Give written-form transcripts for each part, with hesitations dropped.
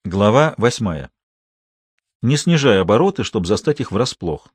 Глава 8. Не снижай обороты, чтобы застать их врасплох.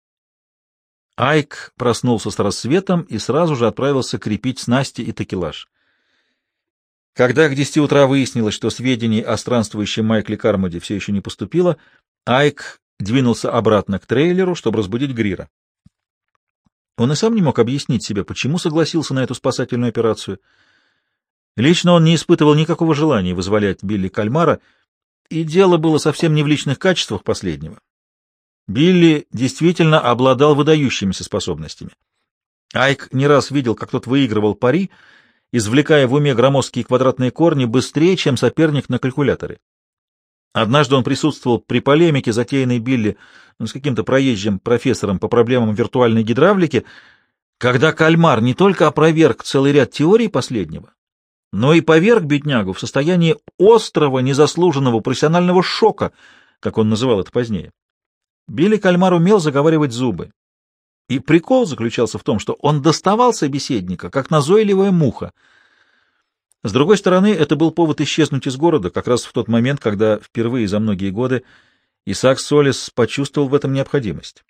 Айк проснулся с рассветом и сразу же отправился крепить снасти и такелаж. Когда к 10 утра выяснилось, что сведений о странствующем Майкле Кармоде все еще не поступило, Айк двинулся обратно к трейлеру, чтобы разбудить Грира. Он и сам не мог объяснить себе, почему согласился на эту спасательную операцию. Лично он не испытывал никакого желания вызволять Билли Кальмара, и дело было совсем не в личных качествах последнего. Билли действительно обладал выдающимися способностями. Айк не раз видел, как тот выигрывал пари, извлекая в уме громоздкие квадратные корни быстрее, чем соперник на калькуляторе. Однажды он присутствовал при полемике, затеянной Билли с каким-то проезжим профессором по проблемам виртуальной гидравлики, когда Кальмар не только опроверг целый ряд теорий последнего, но и поверг беднягу в состоянии острого, незаслуженного профессионального шока, как он называл это позднее. Билли Кальмар умел заговаривать зубы. И прикол заключался в том, что он доставал собеседника, как назойливая муха. С другой стороны, это был повод исчезнуть из города, как раз в тот момент, когда впервые за многие годы Исаак Солис почувствовал в этом необходимость.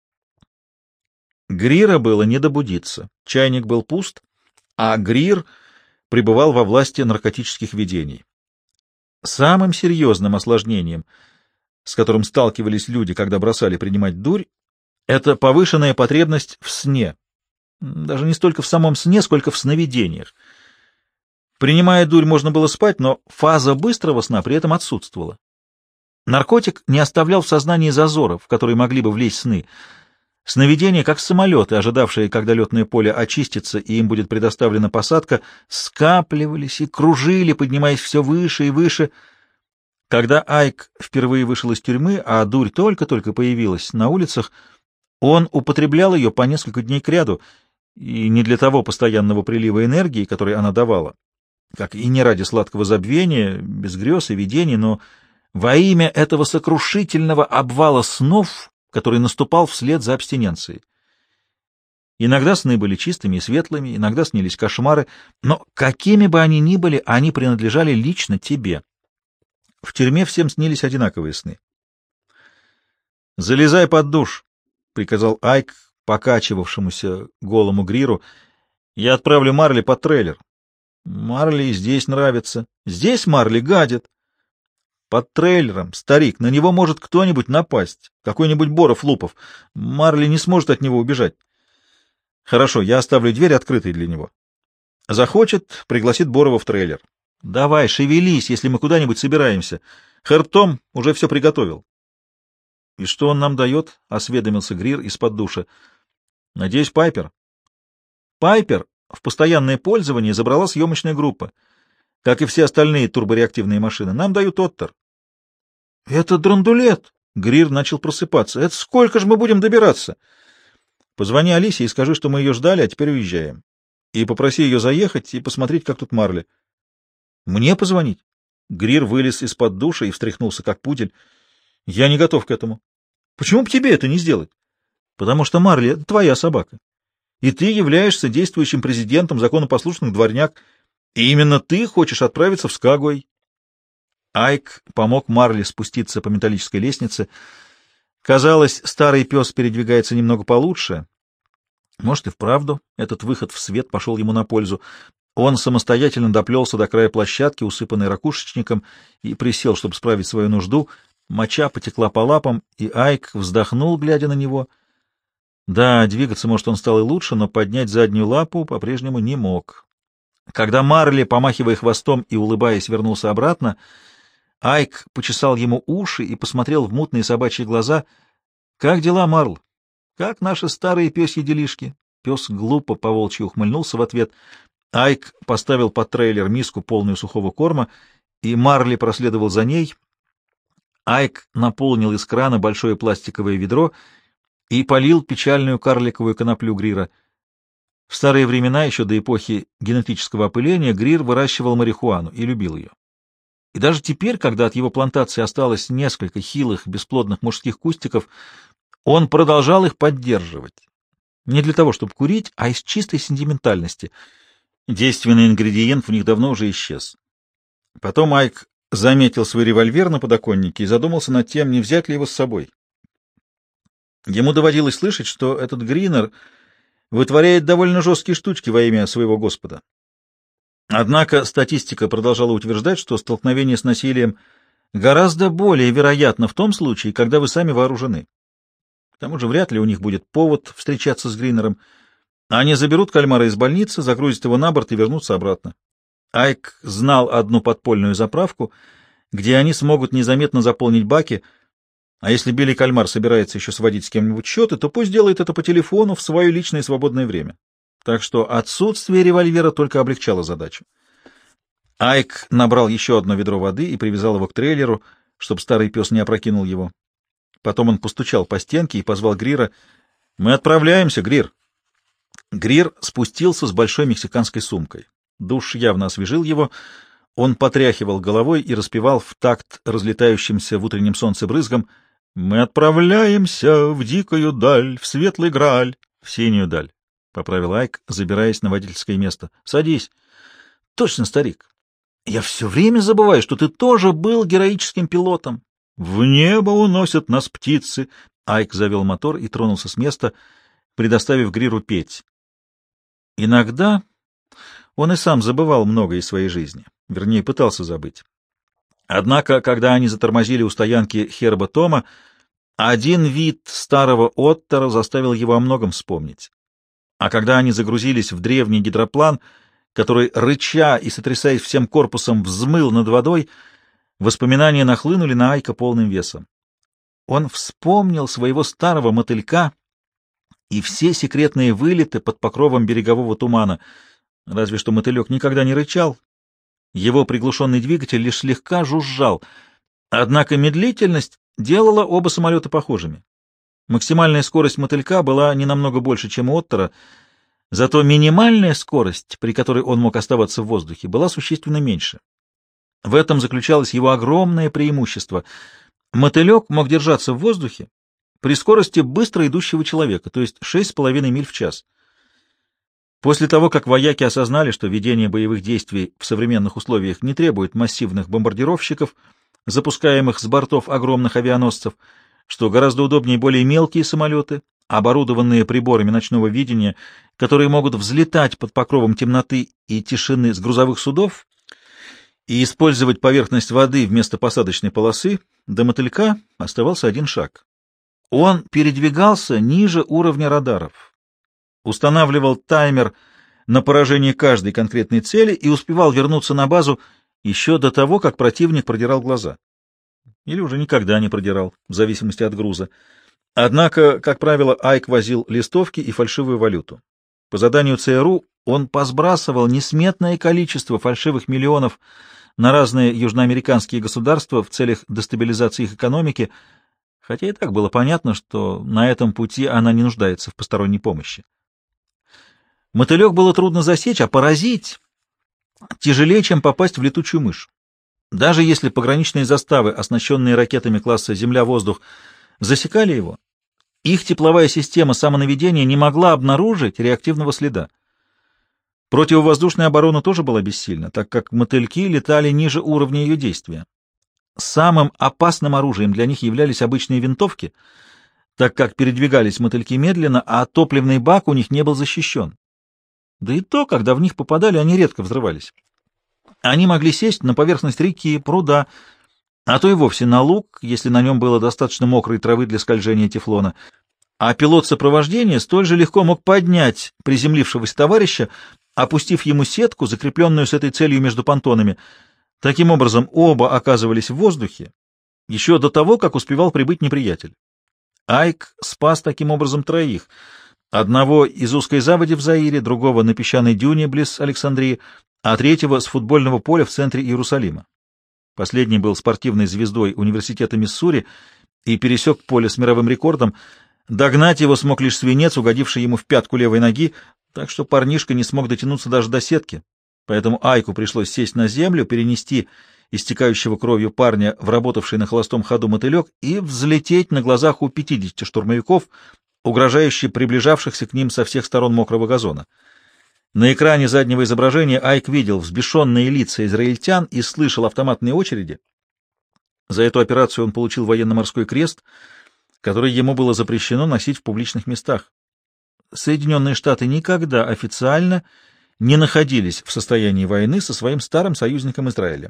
Грира было не добудиться. Чайник был пуст, а Грир пребывал во власти наркотических видений. Самым серьезным осложнением, с которым сталкивались люди, когда бросали принимать дурь, это повышенная потребность в сне. Даже не столько в самом сне, сколько в сновидениях. Принимая дурь, можно было спать, но фаза быстрого сна при этом отсутствовала. Наркотик не оставлял в сознании зазоров, в которые могли бы влезть сны. Сновидения, как самолеты, ожидавшие, когда летное поле очистится и им будет предоставлена посадка, скапливались и кружили, поднимаясь все выше и выше. Когда Айк впервые вышел из тюрьмы, а дурь только-только появилась на улицах, он употреблял ее по несколько дней кряду, и не для того постоянного прилива энергии, который она давала, как и не ради сладкого забвения, без грез и видений, но во имя этого сокрушительного обвала снов, который наступал вслед за абстиненцией. Иногда сны были чистыми и светлыми, иногда снились кошмары, но какими бы они ни были, они принадлежали лично тебе. В тюрьме всем снились одинаковые сны. «Залезай под душ», — приказал Айк покачивавшемуся голому Гриру. «Я отправлю Марли под трейлер». «Марли и здесь нравится». «Здесь Марли гадит». «Под трейлером, старик, на него может кто-нибудь напасть, какой-нибудь Боров-Лупов. Марли не сможет от него убежать». «Хорошо, я оставлю дверь открытой для него. Захочет, пригласит Борова в трейлер». «Давай, шевелись, если мы куда-нибудь собираемся. Хэр-Том уже все приготовил». «И что он нам дает?» — осведомился Грир из-под душа. «Надеюсь, Пайпер». «Пайпер в постоянное пользование забрала съемочная группа. Как и все остальные турбореактивные машины. Нам дают Оттер». «Это драндулет!» — Грир начал просыпаться. «Это сколько же мы будем добираться?» «Позвони Алисе и скажи, что мы ее ждали, а теперь уезжаем. И попроси ее заехать и посмотреть, как тут Марли». «Мне позвонить?» Грир вылез из-под душа и встряхнулся, как пудель. «Я не готов к этому». «Почему бы тебе это не сделать?» «Потому что Марли — это твоя собака. И ты являешься действующим президентом законопослушных дворняк. И именно ты хочешь отправиться в Скагуэй». Айк помог Марли спуститься по металлической лестнице. Казалось, старый пес передвигается немного получше. Может, и вправду этот выход в свет пошел ему на пользу. Он самостоятельно доплелся до края площадки, усыпанной ракушечником, и присел, чтобы справить свою нужду. Моча потекла по лапам, и Айк вздохнул, глядя на него. Да, двигаться, может, он стал и лучше, но поднять заднюю лапу по-прежнему не мог. Когда Марли, помахивая хвостом и улыбаясь, вернулся обратно, Айк почесал ему уши и посмотрел в мутные собачьи глаза. «Как дела, Марл? Как наши старые пёсьи делишки?» Пес глупо по-волчьи ухмыльнулся в ответ. Айк поставил под трейлер миску, полную сухого корма, и Марли проследовал за ней. Айк наполнил из крана большое пластиковое ведро и полил печальную карликовую коноплю Грира. В старые времена, еще до эпохи генетического опыления, Грир выращивал марихуану и любил ее. И даже теперь, когда от его плантации осталось несколько хилых, бесплодных мужских кустиков, он продолжал их поддерживать. Не для того, чтобы курить, а из чистой сентиментальности. Действенный ингредиент в них давно уже исчез. Потом Айк заметил свой револьвер на подоконнике и задумался над тем, не взять ли его с собой. Ему доводилось слышать, что этот Гринер вытворяет довольно жесткие штучки во имя своего Господа. Однако статистика продолжала утверждать, что столкновение с насилием гораздо более вероятно в том случае, когда вы сами вооружены. К тому же вряд ли у них будет повод встречаться с Гринером. Они заберут кальмара из больницы, загрузят его на борт и вернутся обратно. Айк знал одну подпольную заправку, где они смогут незаметно заполнить баки, а если Билли Кальмар собирается еще сводить с кем-нибудь счеты, то пусть делает это по телефону в свое личное свободное время. Так что отсутствие револьвера только облегчало задачу. Айк набрал еще одно ведро воды и привязал его к трейлеру, чтобы старый пес не опрокинул его. Потом он постучал по стенке и позвал Грира. «Мы отправляемся, Грир!» Грир спустился с большой мексиканской сумкой. Душ явно освежил его. Он потряхивал головой и распевал в такт разлетающимся в утреннем солнце брызгам: «Мы отправляемся в дикую даль, в светлый Грааль, в синюю даль», — поправил Айк, забираясь на водительское место. «Садись». «Точно, старик. Я все время забываю, что ты тоже был героическим пилотом». «В небо уносят нас птицы». Айк завел мотор и тронулся с места, предоставив Гриру петь. Иногда он и сам забывал многое из своей жизни, вернее, пытался забыть. Однако, когда они затормозили у стоянки Херба Тома, один вид старого Оттера заставил его о многом вспомнить. А когда они загрузились в древний гидроплан, который, рыча и сотрясаясь всем корпусом, взмыл над водой, воспоминания нахлынули на Айка полным весом. Он вспомнил своего старого мотылька и все секретные вылеты под покровом берегового тумана, разве что мотылек никогда не рычал. Его приглушенный двигатель лишь слегка жужжал, однако медлительность делала оба самолета похожими. Максимальная скорость мотылька была не намного больше, чем у Оттера, зато минимальная скорость, при которой он мог оставаться в воздухе, была существенно меньше. В этом заключалось его огромное преимущество. Мотылек мог держаться в воздухе при скорости быстро идущего человека, то есть 6,5 миль в час. После того, как вояки осознали, что ведение боевых действий в современных условиях не требует массивных бомбардировщиков, запускаемых с бортов огромных авианосцев, что гораздо удобнее более мелкие самолеты, оборудованные приборами ночного видения, которые могут взлетать под покровом темноты и тишины с грузовых судов и использовать поверхность воды вместо посадочной полосы, до мотылька оставался один шаг. Он передвигался ниже уровня радаров, устанавливал таймер на поражение каждой конкретной цели и успевал вернуться на базу еще до того, как противник продирал глаза. Или уже никогда не продирал, в зависимости от груза. Однако, как правило, Айк возил листовки и фальшивую валюту. По заданию ЦРУ он посбрасывал несметное количество фальшивых миллионов на разные южноамериканские государства в целях дестабилизации их экономики, хотя и так было понятно, что на этом пути она не нуждается в посторонней помощи. Мотылек было трудно засечь, а поразить тяжелее, чем попасть в летучую мышь. Даже если пограничные заставы, оснащенные ракетами класса «Земля-воздух», засекали его, их тепловая система самонаведения не могла обнаружить реактивного следа. Противовоздушная оборона тоже была бессильна, так как мотыльки летали ниже уровня ее действия. Самым опасным оружием для них являлись обычные винтовки, так как передвигались мотыльки медленно, а топливный бак у них не был защищен. Да и то, когда в них попадали, они редко взрывались. Они могли сесть на поверхность реки, пруда, а то и вовсе на луг, если на нем было достаточно мокрой травы для скольжения тефлона. А пилот сопровождения столь же легко мог поднять приземлившегося товарища, опустив ему сетку, закрепленную с этой целью между понтонами. Таким образом, оба оказывались в воздухе еще до того, как успевал прибыть неприятель. Айк спас таким образом троих. Одного из узкой заводи в Заире, другого на песчаной дюне близ Александрии, а третьего с футбольного поля в центре Иерусалима. Последний был спортивной звездой университета Миссури и пересек поле с мировым рекордом. Догнать его смог лишь свинец, угодивший ему в пятку левой ноги, так что парнишка не смог дотянуться даже до сетки. Поэтому Айку пришлось сесть на землю, перенести истекающего кровью парня в работавший на холостом ходу мотылек и взлететь на глазах у 50 штурмовиков, угрожающе приближавшихся к ним со всех сторон мокрого газона. На экране заднего изображения Айк видел взбешенные лица израильтян и слышал автоматные очереди. За эту операцию он получил военно-морской крест, который ему было запрещено носить в публичных местах. Соединенные Штаты никогда официально не находились в состоянии войны со своим старым союзником Израилем.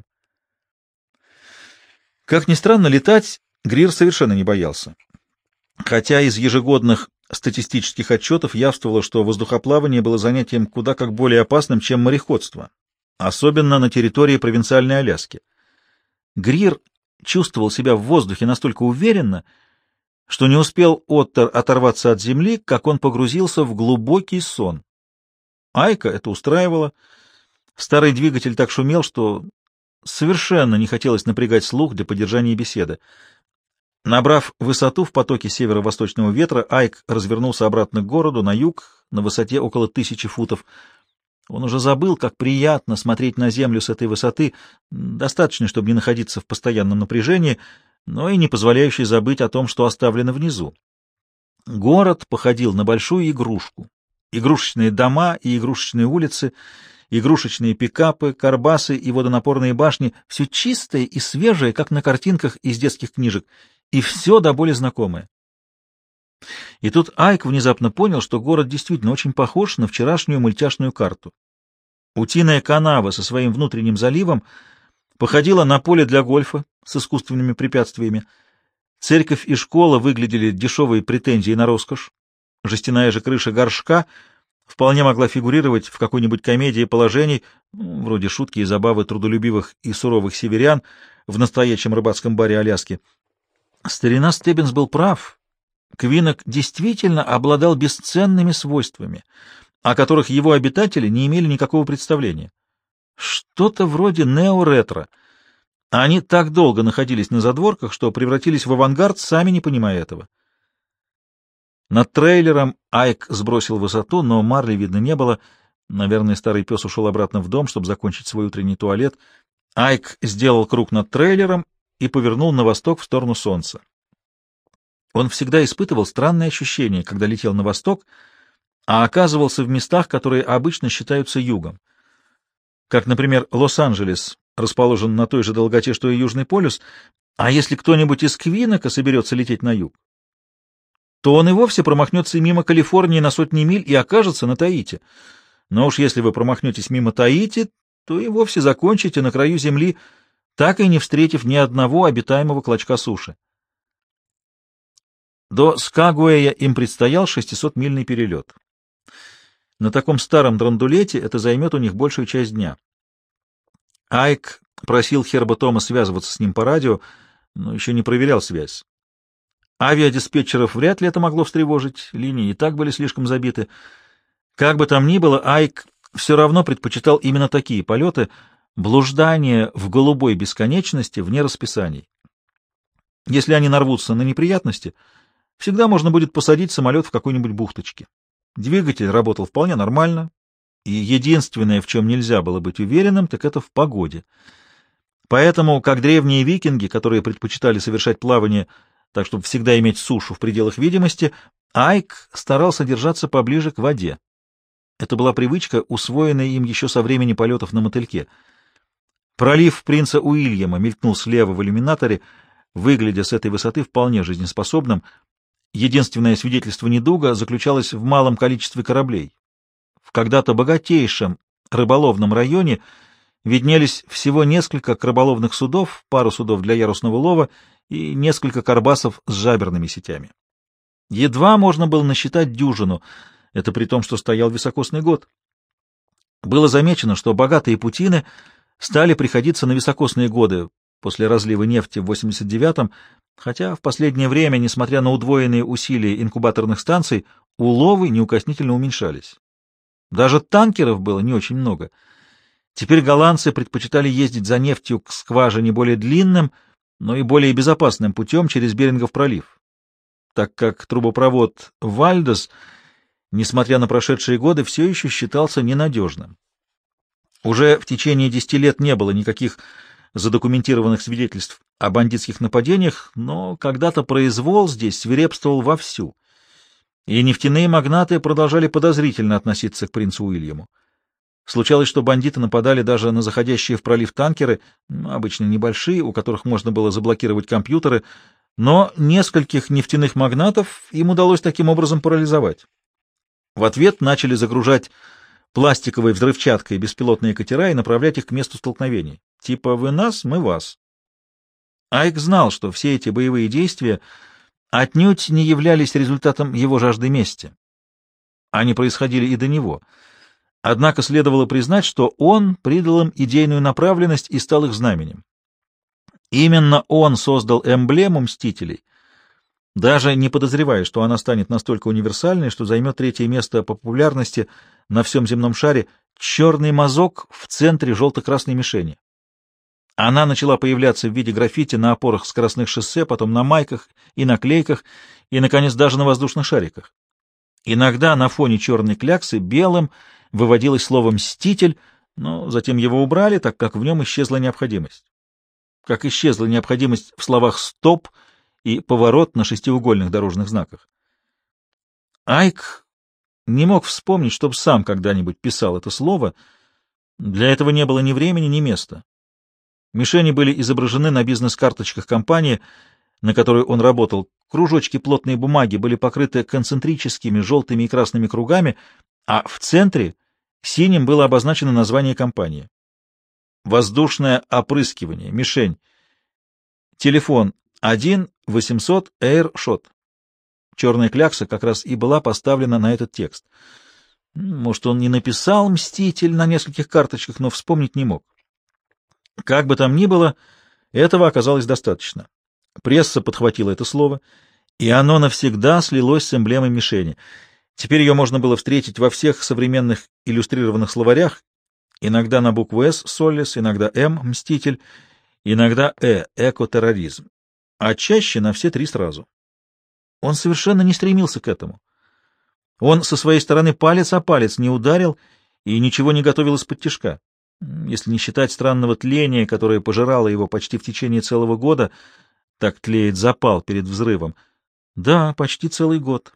Как ни странно, летать Грир совершенно не боялся. Хотя из ежегодных статистических отчетов явствовало, что воздухоплавание было занятием куда как более опасным, чем мореходство, особенно на территории провинциальной Аляски. Грир чувствовал себя в воздухе настолько уверенно, что не успел Оттер оторваться от земли, как он погрузился в глубокий сон. Айка это устраивало. Старый двигатель так шумел, что совершенно не хотелось напрягать слух для поддержания беседы. Набрав высоту в потоке северо-восточного ветра, Айк развернулся обратно к городу, на юг, на высоте около 1000 футов. Он уже забыл, как приятно смотреть на землю с этой высоты, достаточно, чтобы не находиться в постоянном напряжении, но и не позволяющий забыть о том, что оставлено внизу. Город походил на большую игрушку. Игрушечные дома и игрушечные улицы, игрушечные пикапы, карбасы и водонапорные башни — все чистое и свежее, как на картинках из детских книжек, и все до боли знакомое. И тут Айк внезапно понял, что город действительно очень похож на вчерашнюю мультяшную карту. Утиная канава со своим внутренним заливом походила на поле для гольфа с искусственными препятствиями. Церковь и школа выглядели дешевой претензией на роскошь. Жестяная же крыша горшка вполне могла фигурировать в какой-нибудь комедии положений, вроде шутки и забавы трудолюбивых и суровых северян в настоящем рыбацком баре Аляски. Старина Стеббинс был прав. Квинок действительно обладал бесценными свойствами, о которых его обитатели не имели никакого представления. Что-то вроде нео-ретро. Они так долго находились на задворках, что превратились в авангард, сами не понимая этого. Над трейлером Айк сбросил высоту, но Марли видно не было. Наверное, старый пес ушел обратно в дом, чтобы закончить свой утренний туалет. Айк сделал круг над трейлером и повернул на восток в сторону солнца. Он всегда испытывал странные ощущения, когда летел на восток, а оказывался в местах, которые обычно считаются югом. Как, например, Лос-Анджелес расположен на той же долготе, что и Южный полюс, а если кто-нибудь из Квинока соберется лететь на юг, то он и вовсе промахнется мимо Калифорнии на сотни миль и окажется на Таити. Но уж если вы промахнетесь мимо Таити, то и вовсе закончите на краю земли, так и не встретив ни одного обитаемого клочка суши. До Скагуэя им предстоял 600-мильный перелет. На таком старом драндулете это займет у них большую часть дня. Айк просил Херба Тома связываться с ним по радио, но еще не проверял связь. Авиадиспетчеров вряд ли это могло встревожить, линии и так были слишком забиты. Как бы там ни было, Айк все равно предпочитал именно такие полеты, блуждание в голубой бесконечности вне расписаний. Если они нарвутся на неприятности, всегда можно будет посадить самолет в какой-нибудь бухточке. Двигатель работал вполне нормально, и единственное, в чем нельзя было быть уверенным, так это в погоде. Поэтому, как древние викинги, которые предпочитали совершать плавание так, чтобы всегда иметь сушу в пределах видимости, Айк старался держаться поближе к воде. Это была привычка, усвоенная им еще со времени полетов на мотыльке. Пролив принца Уильяма мелькнул слева в иллюминаторе, выглядя с этой высоты вполне жизнеспособным. Единственное свидетельство недуга заключалось в малом количестве кораблей. В когда-то богатейшем рыболовном районе виднелись всего несколько рыболовных судов, пару судов для ярусного лова и несколько карбасов с жаберными сетями. Едва можно было насчитать дюжину, это при том, что стоял високосный год. Было замечено, что богатые путины стали приходиться на високосные годы после разлива нефти в 89-м, хотя в последнее время, несмотря на удвоенные усилия инкубаторных станций, уловы неукоснительно уменьшались. Даже танкеров было не очень много. Теперь голландцы предпочитали ездить за нефтью к скважине более длинным, но и более безопасным путем через Берингов пролив, так как трубопровод Вальдес, несмотря на прошедшие годы, все еще считался ненадежным. Уже в течение 10 лет не было никаких задокументированных свидетельств о бандитских нападениях, но когда-то произвол здесь свирепствовал вовсю, и нефтяные магнаты продолжали подозрительно относиться к принцу Уильяму. Случалось, что бандиты нападали даже на заходящие в пролив танкеры, обычно небольшие, у которых можно было заблокировать компьютеры, но нескольких нефтяных магнатов им удалось таким образом парализовать. В ответ начали загружать пластиковой взрывчаткой беспилотные катера и направлять их к месту столкновений. Типа «вы нас, мы вас». Айк знал, что все эти боевые действия отнюдь не являлись результатом его жажды мести. Они происходили и до него. Однако следовало признать, что он придал им идейную направленность и стал их знаменем. Именно он создал эмблему «Мстителей», даже не подозревая, что она станет настолько универсальной, что займет третье место по популярности на всем земном шаре, черный мазок в центре желто-красной мишени. Она начала появляться в виде граффити на опорах скоростных шоссе, потом на майках и наклейках, и, наконец, даже на воздушных шариках. Иногда на фоне черной кляксы белым выводилось слово «Мститель», но затем его убрали, так как в нем исчезла необходимость. Как исчезла необходимость в словах «стоп» и «поворот» на шестиугольных дорожных знаках. Айк не мог вспомнить, чтобы сам когда-нибудь писал это слово. Для этого не было ни времени, ни места. Мишени были изображены на бизнес-карточках компании, на которой он работал. Кружочки плотной бумаги были покрыты концентрическими желтыми и красными кругами, а в центре синим было обозначено название компании. Воздушное опрыскивание, мишень. Телефон 1-800 Airshot. Черная клякса как раз и была поставлена на этот текст. Может, он не написал «Мститель» на нескольких карточках, но вспомнить не мог. Как бы там ни было, этого оказалось достаточно. Пресса подхватила это слово, и оно навсегда слилось с эмблемой мишени. Теперь ее можно было встретить во всех современных иллюстрированных словарях, иногда на букву «С» — «Соллис», иногда «М» — «Мститель», иногда «Экотерроризм», а чаще на все три сразу. Он совершенно не стремился к этому. Он со своей стороны палец о палец не ударил и ничего не готовил из-под тишка. Если не считать странного тления, которое пожирало его почти в течение целого года, так тлеет запал перед взрывом. Да, почти целый год.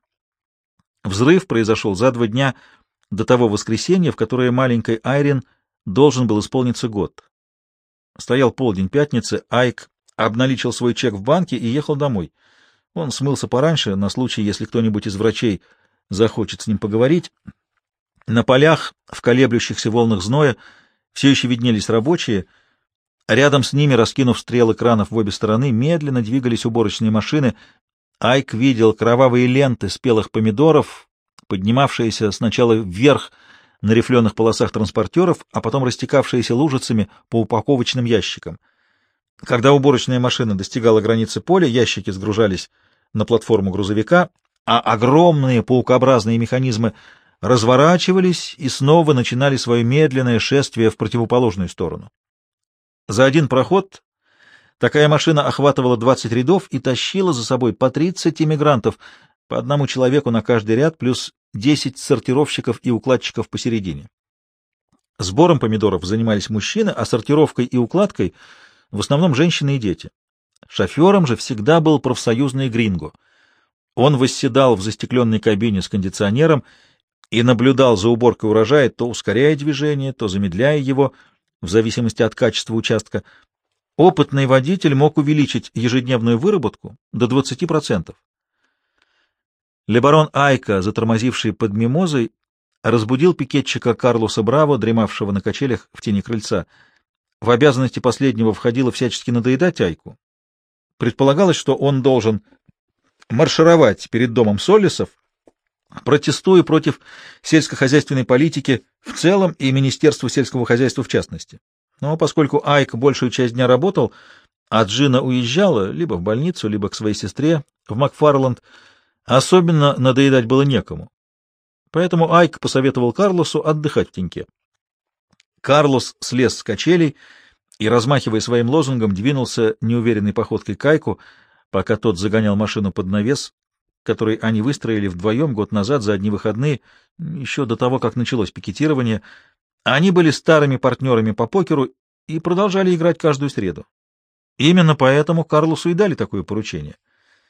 Взрыв произошел за 2 дня до того воскресенья, в которое маленькой Айрин должен был исполниться год. Стоял полдень пятницы, Айк обналичил свой чек в банке и ехал домой. Он смылся пораньше, на случай, если кто-нибудь из врачей захочет с ним поговорить. На полях, в колеблющихся волнах зноя, все еще виднелись рабочие. Рядом с ними, раскинув стрелы кранов в обе стороны, медленно двигались уборочные машины. Айк видел кровавые ленты спелых помидоров, поднимавшиеся сначала вверх на рифленых полосах транспортеров, а потом растекавшиеся лужицами по упаковочным ящикам. Когда уборочная машина достигала границы поля, ящики сгружались на платформу грузовика, а огромные паукообразные механизмы разворачивались и снова начинали свое медленное шествие в противоположную сторону. За один проход такая машина охватывала 20 рядов и тащила за собой по 30 иммигрантов, по одному человеку на каждый ряд, плюс 10 сортировщиков и укладчиков посередине. Сбором помидоров занимались мужчины, а сортировкой и укладкой в основном женщины и дети. Шофером же всегда был профсоюзный гринго. Он восседал в застекленной кабине с кондиционером и наблюдал за уборкой урожая, то ускоряя движение, то замедляя его, в зависимости от качества участка. Опытный водитель мог увеличить ежедневную выработку до 20%. Лебарон Айка, затормозивший под мимозой, разбудил пикетчика Карлоса Браво, дремавшего на качелях в тени крыльца. В обязанности последнего входило всячески надоедать Айку. Предполагалось, что он должен маршировать перед домом Соллисов, протестуя против сельскохозяйственной политики в целом и Министерства сельского хозяйства в частности. Но поскольку Айк большую часть дня работал, а Джина уезжала либо в больницу, либо к своей сестре в Макфарланд, особенно надоедать было некому. Поэтому Айк посоветовал Карлосу отдыхать в теньке. Карлос слез с качелей и, размахивая своим лозунгом, двинулся неуверенной походкой к Айку, пока тот загонял машину под навес, который они выстроили вдвоем год назад за одни выходные, еще до того, как началось пикетирование. Они были старыми партнерами по покеру и продолжали играть каждую среду. Именно поэтому Карлосу и дали такое поручение.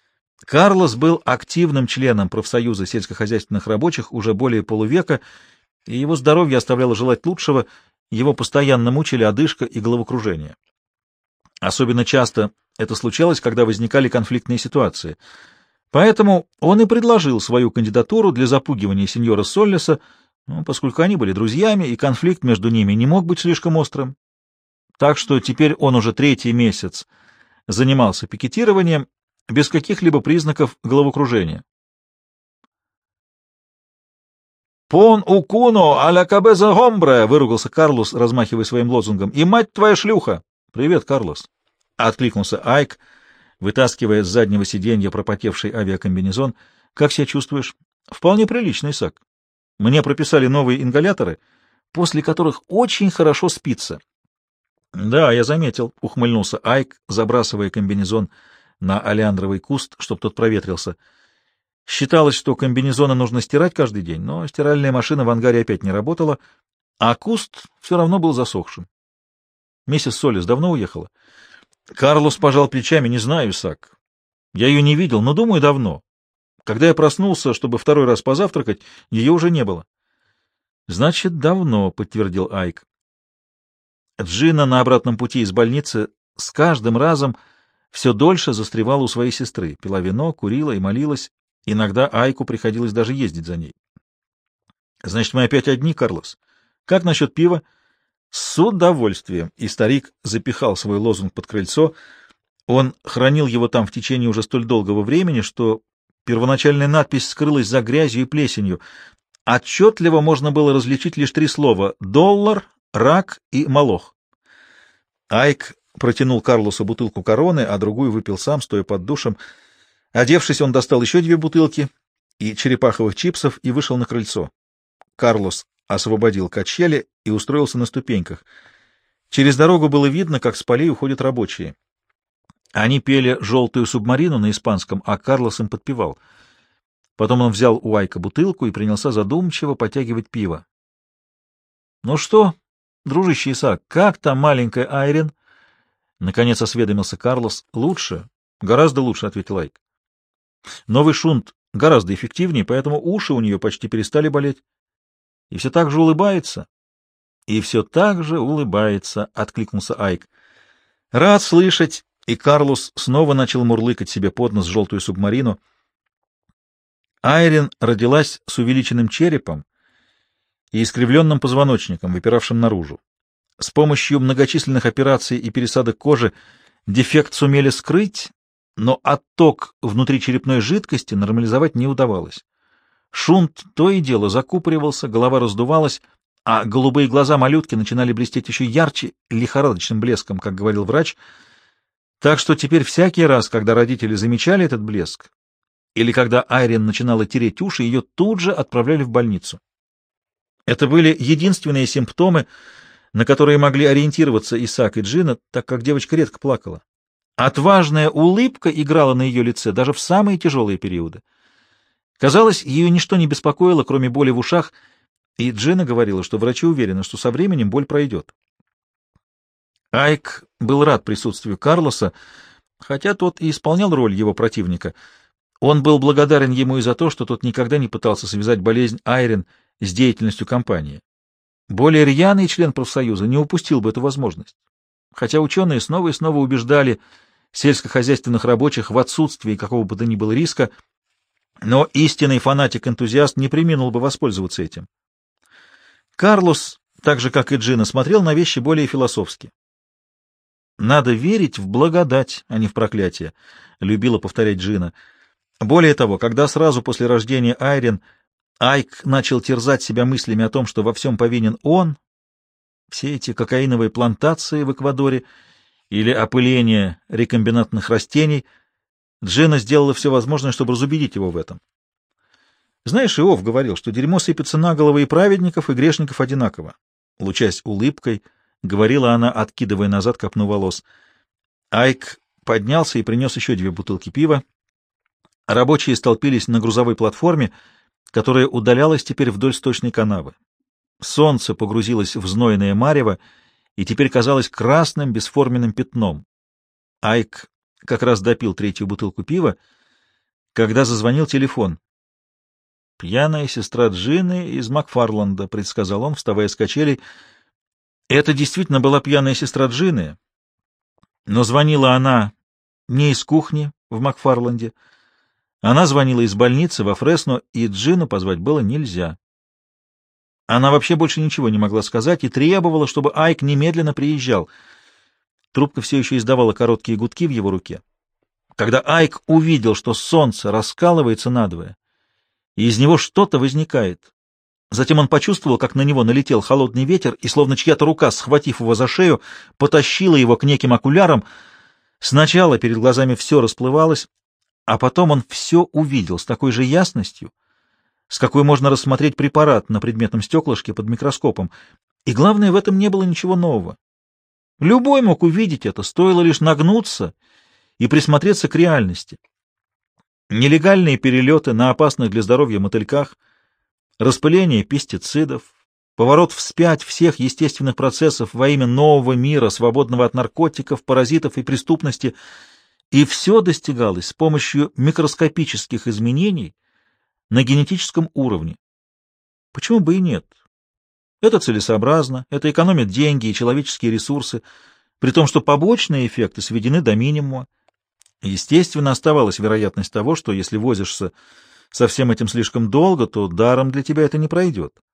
Карлос был активным членом профсоюза сельскохозяйственных рабочих уже более полувека и его здоровье оставляло желать лучшего, его постоянно мучили одышка и головокружение. Особенно часто это случалось, когда возникали конфликтные ситуации. Поэтому он и предложил свою кандидатуру для запугивания сеньора Соллеса, поскольку они были друзьями, и конфликт между ними не мог быть слишком острым. Так что теперь он уже 3-й месяц занимался пикетированием без каких-либо признаков головокружения. «Пон укуно а ля кабеза гомбре!» — выругался Карлос, размахивая своим лозунгом. «И мать твоя шлюха!» «Привет, Карлос!» — откликнулся Айк, вытаскивая с заднего сиденья пропотевший авиакомбинезон. «Как себя чувствуешь?» «Вполне прилично, Исаак. Мне прописали новые ингаляторы, после которых очень хорошо спится». «Да, я заметил», — ухмыльнулся Айк, забрасывая комбинезон на олеандровый куст, чтобы тот проветрился. Считалось, что комбинезоны нужно стирать каждый день, но стиральная машина в ангаре опять не работала, а куст все равно был засохшим. «Миссис Соллес давно уехала?» Карлос пожал плечами. «Не знаю, Исаак. Я ее не видел, но, думаю, давно. Когда я проснулся, чтобы второй раз позавтракать, ее уже не было». «Значит, давно», — подтвердил Айк. Джина на обратном пути из больницы с каждым разом все дольше застревала у своей сестры, пила вино, курила и молилась. Иногда Айку приходилось даже ездить за ней. — Значит, мы опять одни, Карлос? Как насчет пива? — С удовольствием. И старик запихал свой лозунг под крыльцо. Он хранил его там в течение уже столь долгого времени, что первоначальная надпись скрылась за грязью и плесенью. Отчетливо можно было различить лишь 3 слова — доллар, рак и молох. Айк протянул Карлосу бутылку короны, а другую выпил сам, стоя под душем. Одевшись, он достал еще 2 бутылки и черепаховых чипсов и вышел на крыльцо. Карлос освободил качели и устроился на ступеньках. Через дорогу было видно, как с полей уходят рабочие. Они пели «Желтую субмарину» на испанском, а Карлос им подпевал. Потом он взял у Айка бутылку и принялся задумчиво потягивать пиво. — Ну что, дружище Исаак, как там маленькая Айрин? — наконец осведомился Карлос. — Лучше, гораздо лучше, — ответил Айк. Новый шунт гораздо эффективнее, поэтому уши у нее почти перестали болеть. И все так же улыбается. И все так же улыбается, — откликнулся Айк. Рад слышать. И Карлос снова начал мурлыкать себе под нос желтую субмарину. Айрин родилась с увеличенным черепом и искривленным позвоночником, выпиравшим наружу. С помощью многочисленных операций и пересадок кожи дефект сумели скрыть, но отток внутричерепной жидкости нормализовать не удавалось. Шунт то и дело закупоривался, голова раздувалась, а голубые глаза малютки начинали блестеть еще ярче, лихорадочным блеском, как говорил врач. Так что теперь всякий раз, когда родители замечали этот блеск, или когда Айрин начинала тереть уши, ее тут же отправляли в больницу. Это были единственные симптомы, на которые могли ориентироваться Исаак и Джина, так как девочка редко плакала. Отважная улыбка играла на ее лице даже в самые тяжелые периоды. Казалось, ее ничто не беспокоило, кроме боли в ушах, и Джина говорила, что врачи уверены, что со временем боль пройдет. Айк был рад присутствию Карлоса, хотя тот и исполнял роль его противника. Он был благодарен ему и за то, что тот никогда не пытался связать болезнь Айрин с деятельностью компании. Более рьяный член профсоюза не упустил бы эту возможность. Хотя ученые снова и снова убеждали сельскохозяйственных рабочих в отсутствии какого бы то ни было риска, но истинный фанатик-энтузиаст не преминул бы воспользоваться этим. Карлос, так же как и Джина, смотрел на вещи более философски. «Надо верить в благодать, а не в проклятие», — любила повторять Джина. Более того, когда сразу после рождения Айрин Айк начал терзать себя мыслями о том, что во всем повинен он, все эти кокаиновые плантации в Эквадоре или опыление рекомбинантных растений, Джина сделала все возможное, чтобы разубедить его в этом. Знаешь, Иов говорил, что дерьмо сыпется на головы и праведников, и грешников одинаково. Лучась улыбкой, говорила она, откидывая назад копну волос. Айк поднялся и принес еще 2 бутылки пива. Рабочие столпились на грузовой платформе, которая удалялась теперь вдоль сточной канавы. Солнце погрузилось в знойное марево и теперь казалось красным бесформенным пятном. Айк как раз допил 3-ю бутылку пива, когда зазвонил телефон. «Пьяная сестра Джины из Макфарланда», — предсказал он, вставая с качелей. Это действительно была пьяная сестра Джины, но звонила она не из кухни в Макфарланде. Она звонила из больницы во Фресно, и Джину позвать было нельзя. Она вообще больше ничего не могла сказать и требовала, чтобы Айк немедленно приезжал. Трубка все еще издавала короткие гудки в его руке. Когда Айк увидел, что солнце раскалывается надвое, и из него что-то возникает, затем он почувствовал, как на него налетел холодный ветер, и словно чья-то рука, схватив его за шею, потащила его к неким окулярам. Сначала перед глазами все расплывалось, а потом он все увидел с такой же ясностью, с какой можно рассмотреть препарат на предметном стеклышке под микроскопом. И главное, в этом не было ничего нового. Любой мог увидеть это, стоило лишь нагнуться и присмотреться к реальности. Нелегальные перелеты на опасных для здоровья мотыльках, распыление пестицидов, поворот вспять всех естественных процессов во имя нового мира, свободного от наркотиков, паразитов и преступности, и все достигалось с помощью микроскопических изменений на генетическом уровне. Почему бы и нет? Это целесообразно, это экономит деньги и человеческие ресурсы, при том, что побочные эффекты сведены до минимума. Естественно, оставалась вероятность того, что если возишься со всем этим слишком долго, то даром для тебя это не пройдет.